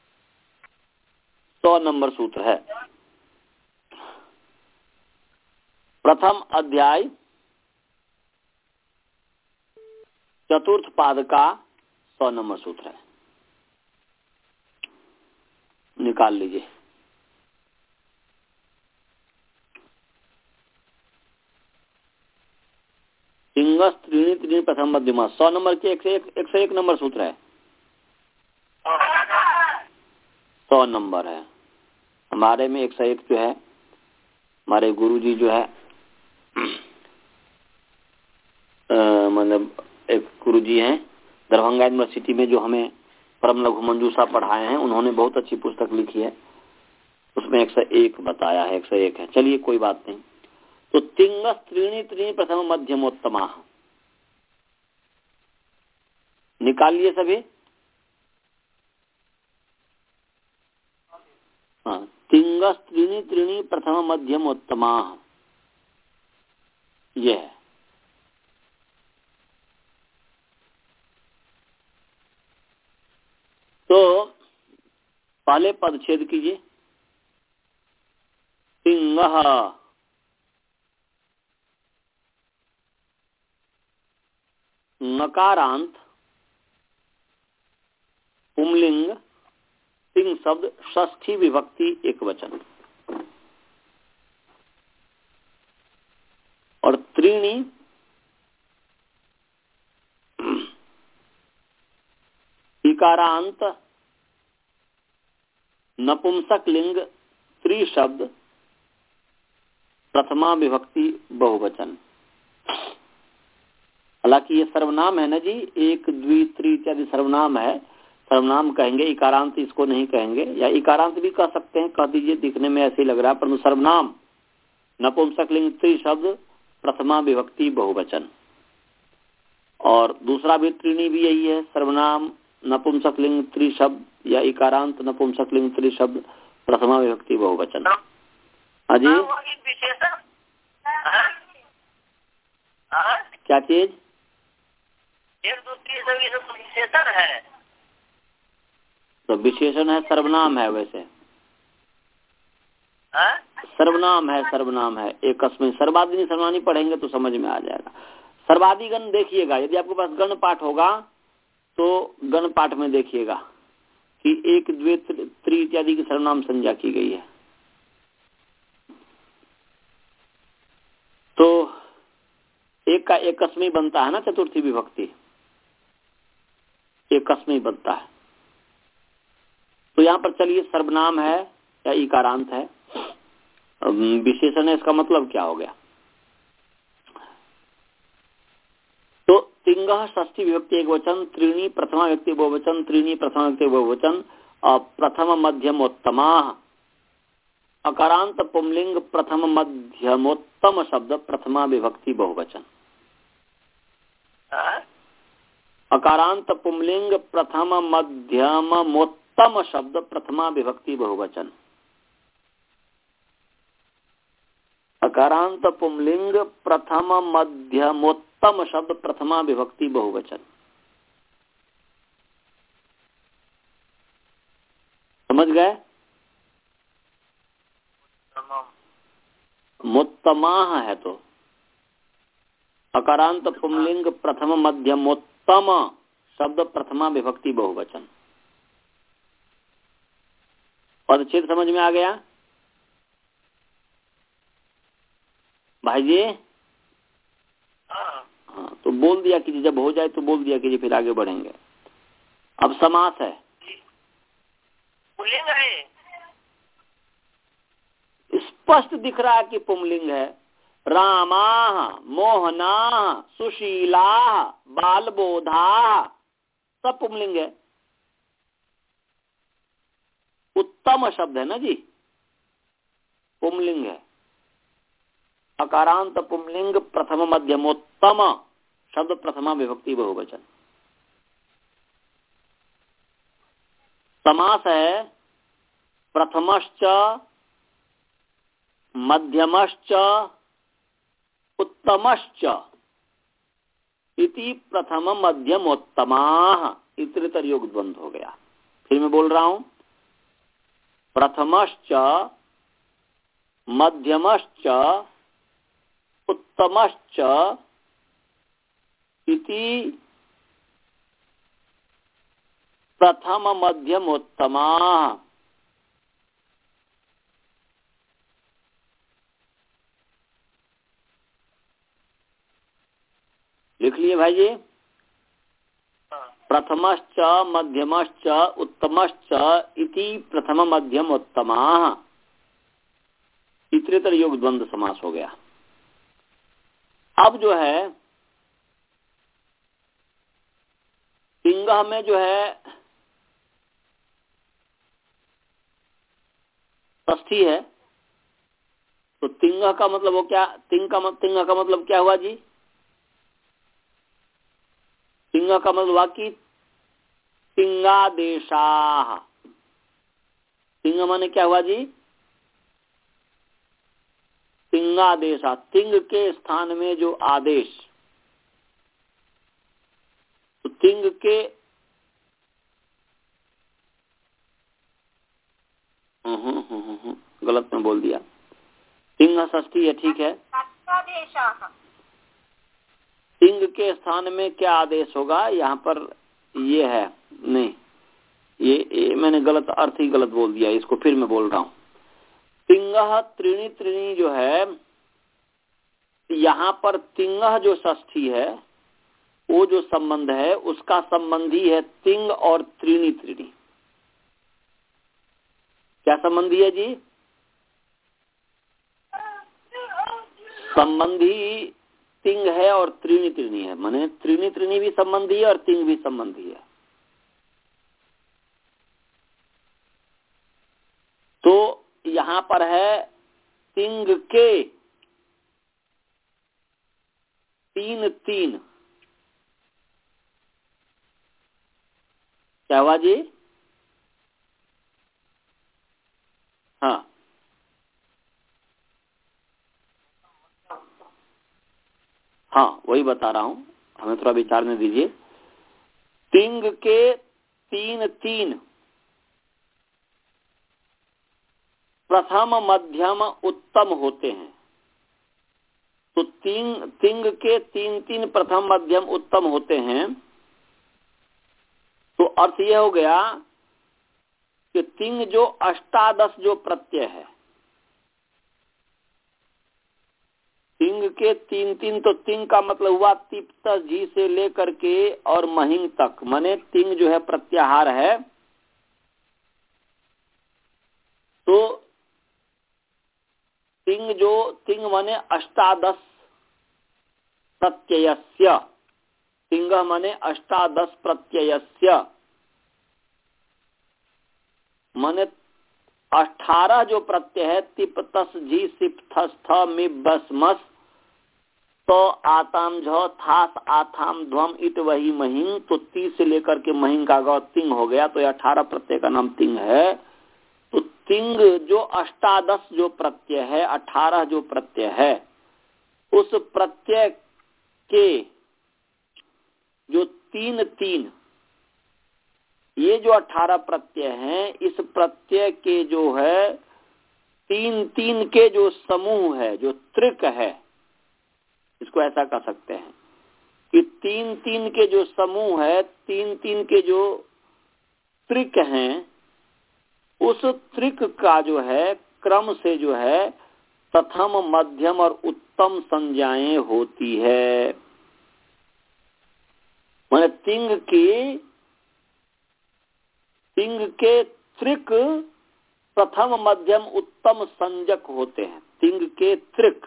सौ नंबर सूत्र है। प्रथम अध्याय चतुर्थ पाद का सौ नंबर सूत्र है, निकाल लीजिए। सिंगस त्रीणी त्रीणी प्रथम मध्यमा, सौ नंबर के एक से एक एक सौ एक नंबर सूत्र है, सौ नंबर है हमारे में। एक सौ एक जो है हमारे गुरुजी जो है मतलब एक गुरुजी हैं दरभंगा यूनिवर्सिटी में जो हमें परम लघु मंजूषा पढ़ाए हैं, उन्होंने बहुत अच्छी पुस्तक लिखी है, उसमें एक सौ एक बताया है, एक सौ एक है। चलिए कोई बात नहीं। तो तिंगस त्रीणी त्रीणी प्रथम मध्यमोत्तमा निकालिए सभी। हाँ, तिंगस त्रीणी त्रीणी प्रथम मध्यमोत्तमा ये है। तो पहले पद छेद कीजिए। तिंगः नकारांत पुंलिंग तिंग शब्द षष्ठी विभक्ति एक वचन, और त्रीणी इकारांत नपुंसक लिंग त्रि शब्द प्रथमा विभक्ति बहुवचन। हालांकि ये सर्वनाम है ना जी, एक द्वि त्रि इत्यादि सर्वनाम है, सर्वनाम कहेंगे, इकारांत इसको नहीं कहेंगे, या इकारांत भी कह सकते हैं, कह दीजिए, दिखने में ऐसे ही लग रहा है, परंतु सर्वनाम नपुंसक लिंग त्रि शब्द प्रथमा विभक्ति बहुवचन। और दूसरा भी त्रीणी भी यही है, सर्वनाम नपुंसक लिंग त्रि शब्द या इकारांत नपुंसक लिंग त्रि शब्द प्रथमा विभक्ति बहुवचन। हाँ जी, क्या चीज? एक दूसरी सभी सब विशेषण है, तो विशेषण है, सर्वनाम है, वैसे आ? सर्वनाम है, सर्वनाम है। एक अस्मिन सर्वादिनी सर्वनामी पढ़ेंगे तो समझ में आ जाएगा। सर्वादिगण देखिएगा, यदि आपके पास गण पाठ होगा तो गण पाठ में देखिएगा कि एक द्वे त्रि इत्यादि की सर्वनाम संज्ञा की गई है। तो एक का एक अस्मी बनता है ना, चतुर्थी विभक्ति एक अस्मी बनता है। तो यहाँ पर चलिए सर्वनाम है या इकारांत है, विशेषण है, इसका मतलब क्या हो गया? तो तिंगः षष्ठी विभक्ति एक वचन, त्रीणी प्रथमा व्यक्ति बहुवचन, त्रीणी प्रथमा व्यक्ति बहुवचन, और प्रथम मध्यमोत्तमा अकारांत पुंलिंग प्रथम मध्यमोत्तम शब्द प्रथमा विभक्ति बहुवचन। अकारांत पुंलिंग प्रथम मध्यमोत्तम शब्द प्रथमा विभक्ति बहुवचन। अकारांत पुंलिंग प्रथम मध्यमोत्तम शब्द प्रथमा विभक्ति बहुवचन। समझ गए? मोत्तमाह है तो अकारांत पुंलिंग प्रथम मध्यमोत्तम शब्द प्रथमा विभक्ति बहुवचन। पदच्छेद समझ में आ गया भाई जी? हाँ, तो बोल दिया कीजिए, जब हो जाए तो बोल दिया कीजिए, फिर आगे बढ़ेंगे। अब समास है, पुल्लिंग है, स्पष्ट दिख रहा है कि पुंलिंग है। रामा, मोहना, सुशीला, बालबोधा सब पुंलिंग है। उत्तम शब्द है ना जी, पुंलिंग है। अकारांत पुंलिंग प्रथम मध्यमोत्तम शब्द प्रथमा विभक्ति बहुवचन। समास है प्रथमश्च मध्यमश्च उत्तमश्च इति प्रथम मध्यमोत्तमाः इतरेतर योग द्वंद्व हो गया। फिर मैं बोल रहा हूं, प्रथमश्च मध्यमश्च उत्तमश्च इति प्रथम मध्यम उत्तमा। लिख लिए भाई जी? प्रथमश्च मध्यमश्च उत्तमश्च इति प्रथम मध्यम उत्तमा, इतरेतर योग द्वंद्व समास हो गया। अब जो है तिंगह में जो है षष्ठी है, तो तिंगह का मतलब वो क्या, तिंग का तिंगह का मतलब क्या हुआ जी? तिंगह का मतलब हुआ कि तिंगादेशाः। तिंग माने क्या हुआ जी? तिंगादेशा, तिंग के स्थान में जो आदेश। तो तिंग के हम्म हम्म हम्म गलत में बोल दिया, तिंग षष्ठी है, ठीक है। तिंग के स्थान में क्या आदेश होगा यहाँ पर? ये है नहीं, ये, ये मैंने गलत अर्थ ही गलत बोल दिया, इसको फिर मैं बोल रहा हूँ। तिंगह त्रीणी त्रीणी जो है, यहाँ पर तिंगह जो षष्ठी है वो जो संबंध है उसका संबंधी है तिंग और त्रीणी त्रीणी। क्या संबंधी है जी? संबंधी तिंग है और त्रीणी त्रीणी है, माने त्रीणी त्रीणी भी संबंधी है और तिंग भी संबंधी है। तो यहाँ पर है तिंग के तीन तीन, क्या हुआ जी? हाँ, हाँ वही बता रहा हूँ, हमें थोड़ा विचारने दीजिए। तिंग के तीन तीन प्रथम मध्यम उत्तम होते हैं। तो तिंग तिंग के तीन तीन प्रथम मध्यम उत्तम होते हैं, तो अर्थ यह हो गया कि तिंग जो अष्टादश जो प्रत्यय है, तिंग के तीन तीन, तो तिंग का मतलब हुआ तिप्त जी से लेकर के और महिंग तक, माने तिंग जो है प्रत्याहार है। तो तिंग जो तिंग माने अष्टादश प्रत्ययस्य, तिंग माने अष्टादश प्रत्ययस्य, माने अठारह जो प्रत्यय है, तिप्तस जी सिप्थस्थ मिब्बस्मस तो आताम झ थास आथाम ध्वम इट वही महिंग, तो ती से लेकर के महिंग का गौ तिंग हो गया। तो ये अठारह प्रत्यय का नाम तिंग है। तो तिंग जो अष्टादश जो प्रत्यय है, अठारह जो प्रत्यय है, उस प्रत्यय के जो तीन तीन, ये जो अठारह प्रत्यय हैं, इस प्रत्यय के जो है तीन तीन के जो समूह है, जो त्रिक है, इसको ऐसा कह सकते हैं कि तीन तीन के जो समूह है, तीन तीन के जो त्रिक हैं, उस त्रिक का जो है क्रम से जो है प्रथम मध्यम और उत्तम संज्ञाएं होती है। माने तिंग की तिंग के त्रिक प्रथम मध्यम उत्तम संज्ञक होते हैं, तिंग के त्रिक।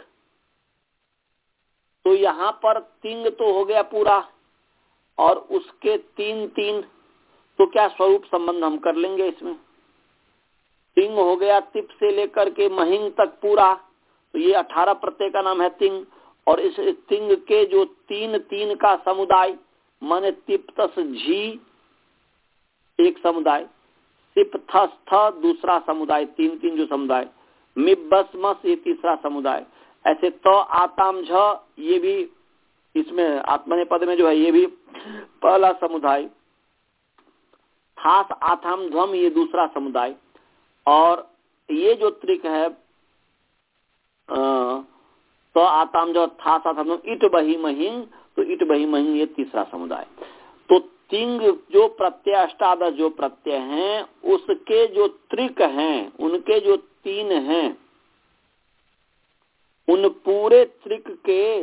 तो यहाँ पर तिंग तो हो गया पूरा, और उसके तीन तीन, तो क्या स्वरूप संबंध हम कर लेंगे इसमें। तिंग हो गया तिप से लेकर के महिंग तक पूरा, तो ये अठारह प्रत्यय का नाम है तिंग। और इस तिंग के जो तीन तीन का समुदाय, माने तिप्तस झी एक समुदाय, सिप्थस्थ दूसरा समुदाय, तीन तीन जो समुदाय, मिब्बस्मस ये तीसरा समुदाय, ऐसे तो आताम झ ये भी इसमें आत्मनेपद में जो है ये भी पहला समुदाय, थास आथम ध्वम ये दूसरा समुदाय, और ये जो त्रिक है तो आताम जो थास आथम इट बही महिंग, तो इट बही महिंग ये तीसरा समुदाय। तो तिंग जो प्रत्यय अष्टादश जो प्रत्यय हैं उसके जो त्रिक हैं, उनके जो तीन हैं, उन पूरे त्रिक के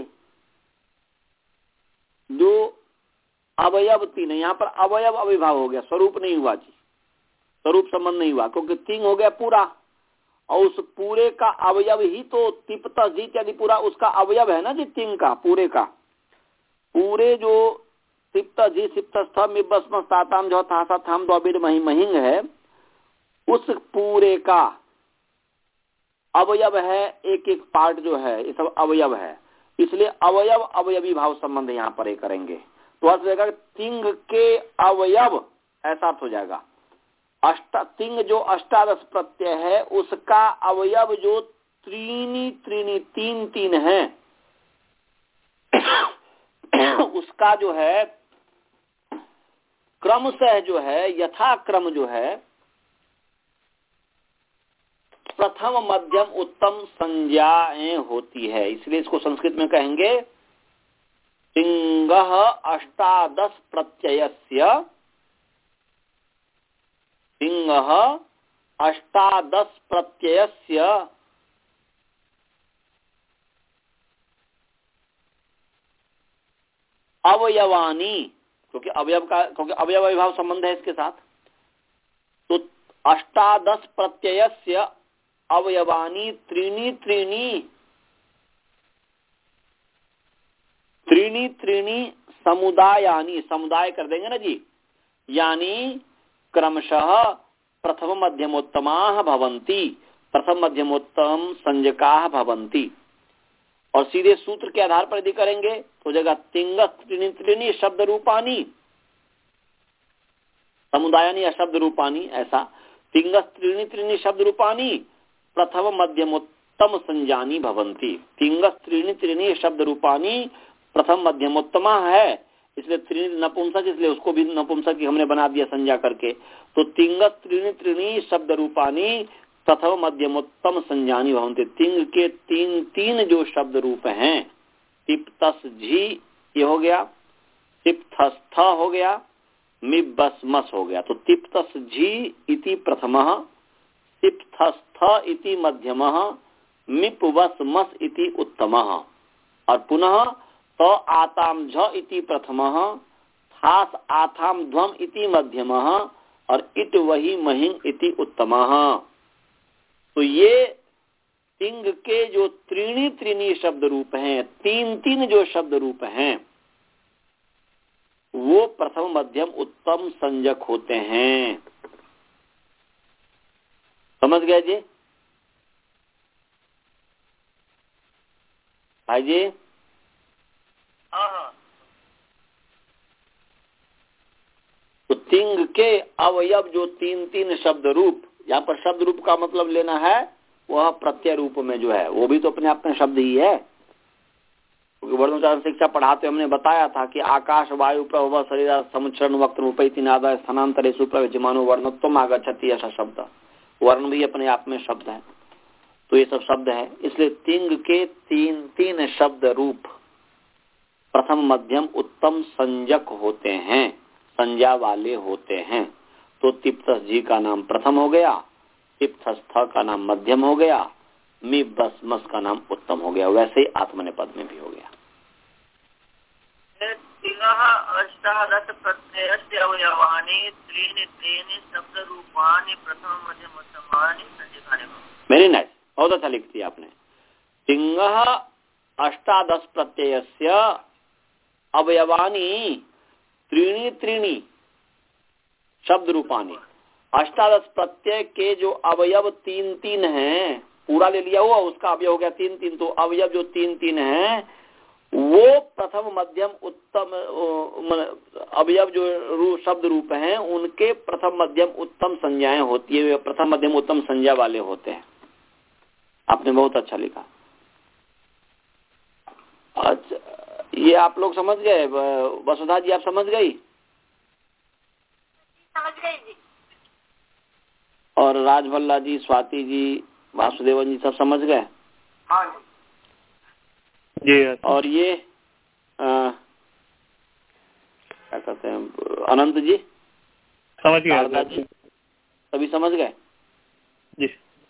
जो अवयव तीन है, यहाँ पर अवयव अविभाव हो गया, स्वरूप नहीं हुआ जी, स्वरूप संबंध नहीं हुआ, क्योंकि तिंग हो गया पूरा, और उस पूरे का अवयव ही तो तिप्त जीत यदि पूरा उसका अवयव है ना जी, तिंग का पूरे का पूरे जो तिप्त जी सिप्त स्थ मिबस्म ताताम जो थासा थाम द्वाबिर मही महिंग है, उस पूरे का अवयव है, एक एक पार्ट जो है ये सब अवयव है, इसलिए अवयव अवयवी भाव संबंध यहाँ पर एक करेंगे, तो अर्थ हो जाएगा तिंग के अवयव, ऐसा अर्थ हो जाएगा। अष्टा तिंग जो अष्टादश प्रत्यय है उसका अवयव जो त्रीनी त्रीनी तीन तीन है, उसका जो है क्रमशः जो है यथा क्रम जो है प्रथम मध्यम उत्तम संज्ञाएं होती है, इसलिए इसको संस्कृत में कहेंगे तिंगः अष्टादश प्रत्ययस्य, तिंगः अष्टादश प्रत्ययस्य अवयवानी, क्योंकि अवयव का क्योंकि अवयव अविभाव संबंध है इसके साथ, तो अष्टादश प्रत्ययस्य अवयवानी त्रीणी त्रीणी त्रीणी त्रीणी समुदायानी, समुदाय कर देंगे ना जी, यानी क्रमशः प्रथम मध्यमोत्तमाः भवन्ति, प्रथम मध्यमोत्तम संज्ञकाः भवन्ति, और सीधे सूत्र के आधार पर यदि करेंगे तो जगह तिंग त्रीणी त्रीणी शब्द रूपानी समुदायानी या शब्द रूपानी, ऐसा तिंग त्रीणी त्रीणी शब्द रूपानी प्रथम मध्यमोत्तम संज्ञानी भवन्ति, तिंग त्रीणी त्रीणी शब्द रूपानी प्रथम मध्यमोत्तमा है, इसलिए त्रीणी नपुंसक, इसलिए उसको भी नपुंसक हमने बना दिया संज्ञा करके, तो तिंग त्रीणी त्रीणी शब्द रूपानी प्रथम मध्यमोत्तम संज्ञानी भवन्ति, तिंग के तीन तीन जो शब्द रूप हैं, तिप्तस झी ये हो गया, तिप्तस्थ हो गया, मिबस्मस हो गया, तो तिप्तस झी इति प्रथमः, तिप्तस्थ इति मध्यमः, मिपवस्मस इति उत्तमः, और पुनः तो आताम झ इति प्रथमः, थास आथाम ध्वम इति मध्यमः, और इट वही महिंग इति उत्तमः। तो ये तिंग के जो त्रीणी त्रीणी शब्द रूप हैं, तीन तीन जो शब्द रूप हैं, वो प्रथम मध्यम उत्तम संज्ञक होते हैं। समझ गए जी भाई जी? हाँ। तो तिंग के अवयव जो तीन तीन शब्द रूप, यहाँ पर शब्द रूप का मतलब लेना है वह प्रत्यय रूप में जो है, वो भी तो अपने आप में शब्द ही है, क्योंकि वर्णोच्चारण शिक्षा पढ़ाते हमने बताया था कि आकाश वायु प्रभव शरीर समुच्चरण वक्त रूपैति नाद स्थानांतरेषु प्रविद्यमानो वर्णत्वम आगच्छति, ऐसा शब्द, वर्ण भी अपने आप में शब्द है, तो ये सब शब्द है, इसलिए तिंग के तीन तीन शब्द रूप प्रथम मध्यम उत्तम संज्ञक होते हैं, संज्ञा वाले होते हैं। तो तिप्तस जी का नाम प्रथम हो गया, तिप्तस्थ का नाम मध्यम हो गया, मिबस्मस का नाम उत्तम हो गया, वैसे ही आत्मनेपद में भी हो गया। अष्टादश प्रत्ययस्य अवयवानि त्रीणि त्रीणि शब्द रूपाणि प्रथम मध्यम उत्तमानि संज्ञकानि। वेरी नाइस, बहुत अच्छा लिखती है आपने। तिंगः अष्टादश प्रत्ययस्य अवयवानि त्रीणि त्रीणि शब्द रूपानी, अष्टादश प्रत्यय के जो अवयव तीन तीन हैं, पूरा ले लिया हुआ उसका अवयव हो गया तीन तीन, तो अवयव जो तीन तीन हैं वो प्रथम मध्यम उत्तम अवयव जो रू, शब्द रूप हैं उनके प्रथम मध्यम उत्तम संज्ञाएं होती है, प्रथम मध्यम उत्तम संज्ञा वाले होते हैं। आपने बहुत अच्छा लिखा। अच्छा, ये आप लोग समझ गए? वसुधा जी आप समझ गई? समझ गई जी। और राजभल्ला जी, स्वाति जी, वासुदेवन जी सब समझ गए? हाँ जी जी। और ये आ, क्या कहते हैं, अनंत जी समझ गए जी सभी समझ गए जी।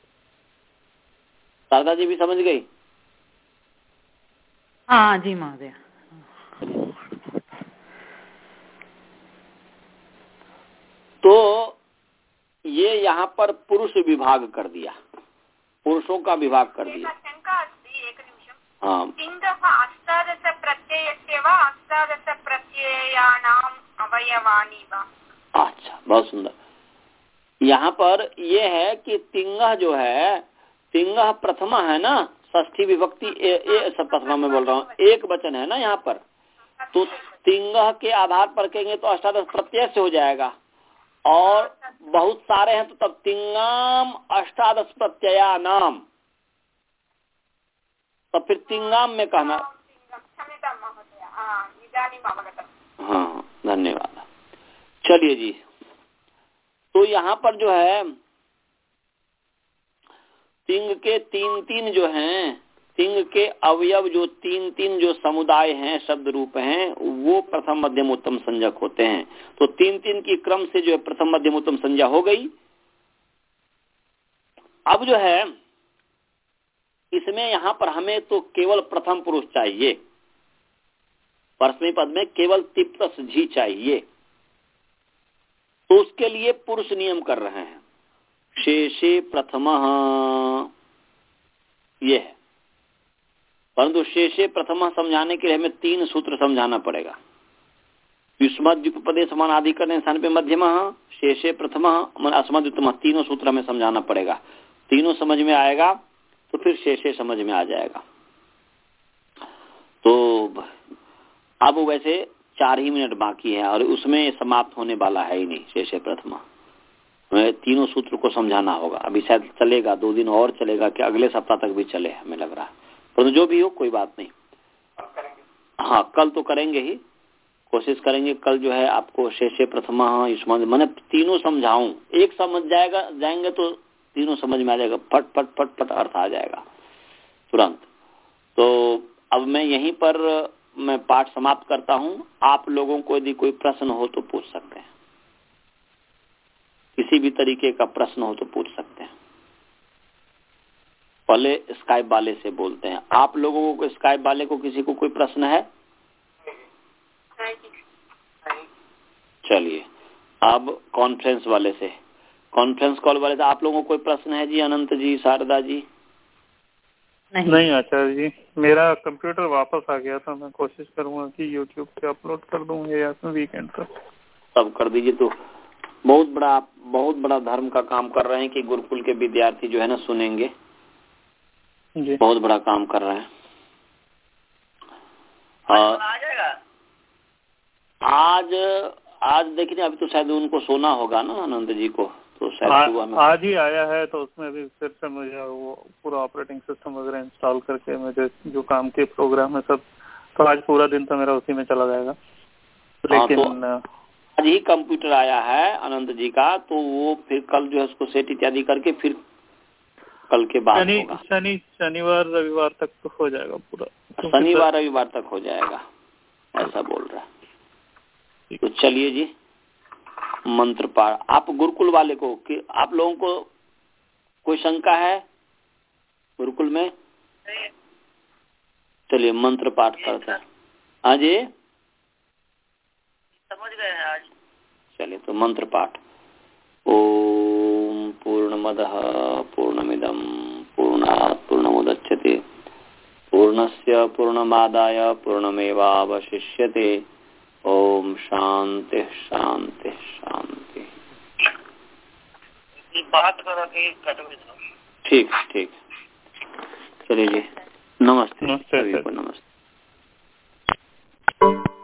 शारदा जी भी समझ गई? हाँ जी महोदय। तो ये यहाँ पर पुरुष विभाग कर दिया, पुरुषों का विभाग कर दिया। शंका अस्ति, एक निमिषम्। हाँ, तिङ्गः अष्टादश प्रत्ययस्य वा अष्टादश प्रत्ययानाम् अवयवानि वा? अच्छा, बहुत सुंदर। यहाँ पर ये है कि तिंगह जो है, तिंगह प्रथमा है ना, षष्ठी विभक्ति ए, ए, सब प्रथमा में बोल रहा हूँ, एक वचन है ना यहाँ पर। तो तिंगह के आधार पर कहेंगे तो अष्टादश प्रत्यय से हो जाएगा, और बहुत सारे हैं तो तब तिंगाम अष्टादश प्रत्यया नाम, तो फिर तिंगाम में कहना। हाँ, धन्यवाद। चलिए जी, तो यहाँ पर जो है तिंग के तीन तीन जो हैं, तिंग के अवयव जो तीन तीन जो समुदाय हैं, शब्द रूप हैं, वो प्रथम मध्यम उत्तम संज्ञक होते हैं। तो तीन तीन की क्रम से जो है प्रथम मध्यम उत्तम संज्ञा हो गई। अब जो है इसमें यहाँ पर हमें तो केवल प्रथम पुरुष चाहिए, परस्मै पद में केवल तिप्तस झी चाहिए। तो उसके लिए पुरुष नियम कर रहे हैं, शेषे प्रथमः ये है। परंतु शेषे प्रथमः समझाने के लिए हमें तीन सूत्र समझाना पड़ेगा। युष्मद्युपपदे समानाधिकरणे स्थान पे मध्यमः, शेषे प्रथमः, अस्मद्युतमः, तीनों सूत्र हमें समझाना पड़ेगा। तीनों समझ में आएगा तो फिर शेषे समझ में आ जाएगा। तो अब वैसे चार ही मिनट बाकी है और उसमें समाप्त होने वाला है ही नहीं शेषे प्रथमा। तीनों सूत्र को समझाना होगा। अभी शायद चलेगा, दो दिन और चलेगा, कि अगले सप्ताह तक भी चले, हमें लग रहा है। परंतु जो भी हो कोई बात नहीं, हाँ कल तो करेंगे ही, कोशिश करेंगे कल जो है आपको शेषे प्रथमा युष्मद् मैंने तीनों समझाऊं। एक समझ जाएगा जाएंगे तो तीनों समझ में आ जाएगा, फट फट फट फट अर्थ आ जाएगा तुरंत। तो अब मैं यहीं पर मैं पाठ समाप्त करता हूं। आप लोगों को यदि कोई प्रश्न हो तो पूछ सकते हैं, किसी भी तरीके का प्रश्न हो तो पूछ सकते हैं। पहले स्काइप वाले से बोलते हैं। आप लोगों को, स्काइप वाले को किसी को कोई प्रश्न है? चलिए अब कॉन्फ्रेंस वाले से, कॉन्फ्रेंस कॉल वाले से आप लोगों को कोई प्रश्न है जी? अनंत जी, शारदा जी? नहीं, नहीं आचार्य जी, मेरा कंप्यूटर वापस आ गया था। मैं कोशिश करूंगा कि यूट्यूब पे अपलोड कर दूंगा या तो वीकेंड तक सब कर दीजिए। तो बहुत बड़ा बहुत बड़ा धर्म का काम कर रहे हैं कि गुरुकुल के विद्यार्थी जो है ना सुनेंगे जी। बहुत बड़ा काम कर रहे हैं। आ जाएगा आज आज देखिए, अभी तो शायद उनको सोना होगा ना आनंद जी को, तो शायद सुबह में आज ही आया है। तो उसमें भी फिर से मुझे वो पूरा ऑपरेटिंग सिस्टम वगैरह इंस्टॉल करके मुझे जो काम के प्रोग्राम है सब, तो आज पूरा दिन तो मेरा उसी में चला जाएगा। लेकिन हाँ, तो आज ही कंप्यूटर आया है अनंत जी का, तो वो फिर कल जो है उसको सेट इत्यादि करके फिर कल के बाद शनि होगा। शनि शनिवार रविवार तक तो हो जाएगा पूरा, शनिवार रविवार तक हो जाएगा ऐसा बोल रहा है। तो चलिए जी, मंत्र पाठ। आप गुरुकुल वाले को कि आप लोगों को कोई शंका है गुरुकुल में? चलिए मंत्र पाठ करते हैं। हाँ जी समझ गए हैं आज। चलिए तो मंत्र पाठ। ओम पूर्णमदः पूर्णमिदं पूर्णात् पूर्णमुदच्यते पूर्णस्य पूर्णमादाय पूर्णमेवावशिष्यते। ओम शांति शांति शांति। बात करो कि ठीक ठीक। चलिए जी, नमस्ते नमस्ते सभी को, नमस्ते।